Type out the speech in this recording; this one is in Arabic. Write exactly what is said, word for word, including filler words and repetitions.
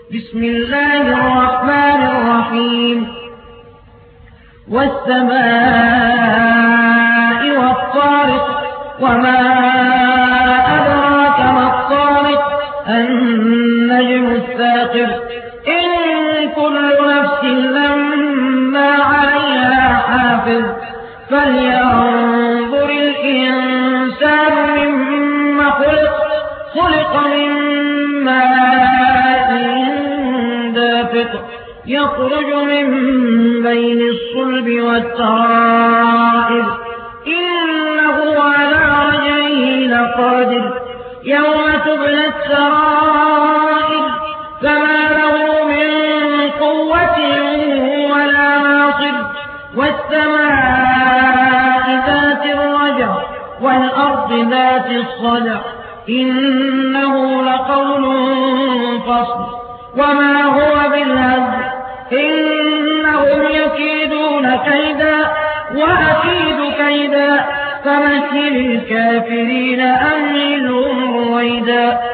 بسم الله الرحمن الرحيم والسماء والطارق وما أدراك ما الطارق النجم الثاقب إن كل نفس لما عليها حافظ فلينظر الإنسان مما خلق خلق من ماء دافق يخرج من بين الصلب والترائب إنه على رجعه لقادر يوم تبلى السرائر فما له من قوة ولا ناصر والسماء ذات الرجع والأرض ذات الصدع إنه لقول فصل وما هو بالهزل إنهم يكيدون كيدا وأكيد كيدا فمهل الكافرين أمهلهم رويدا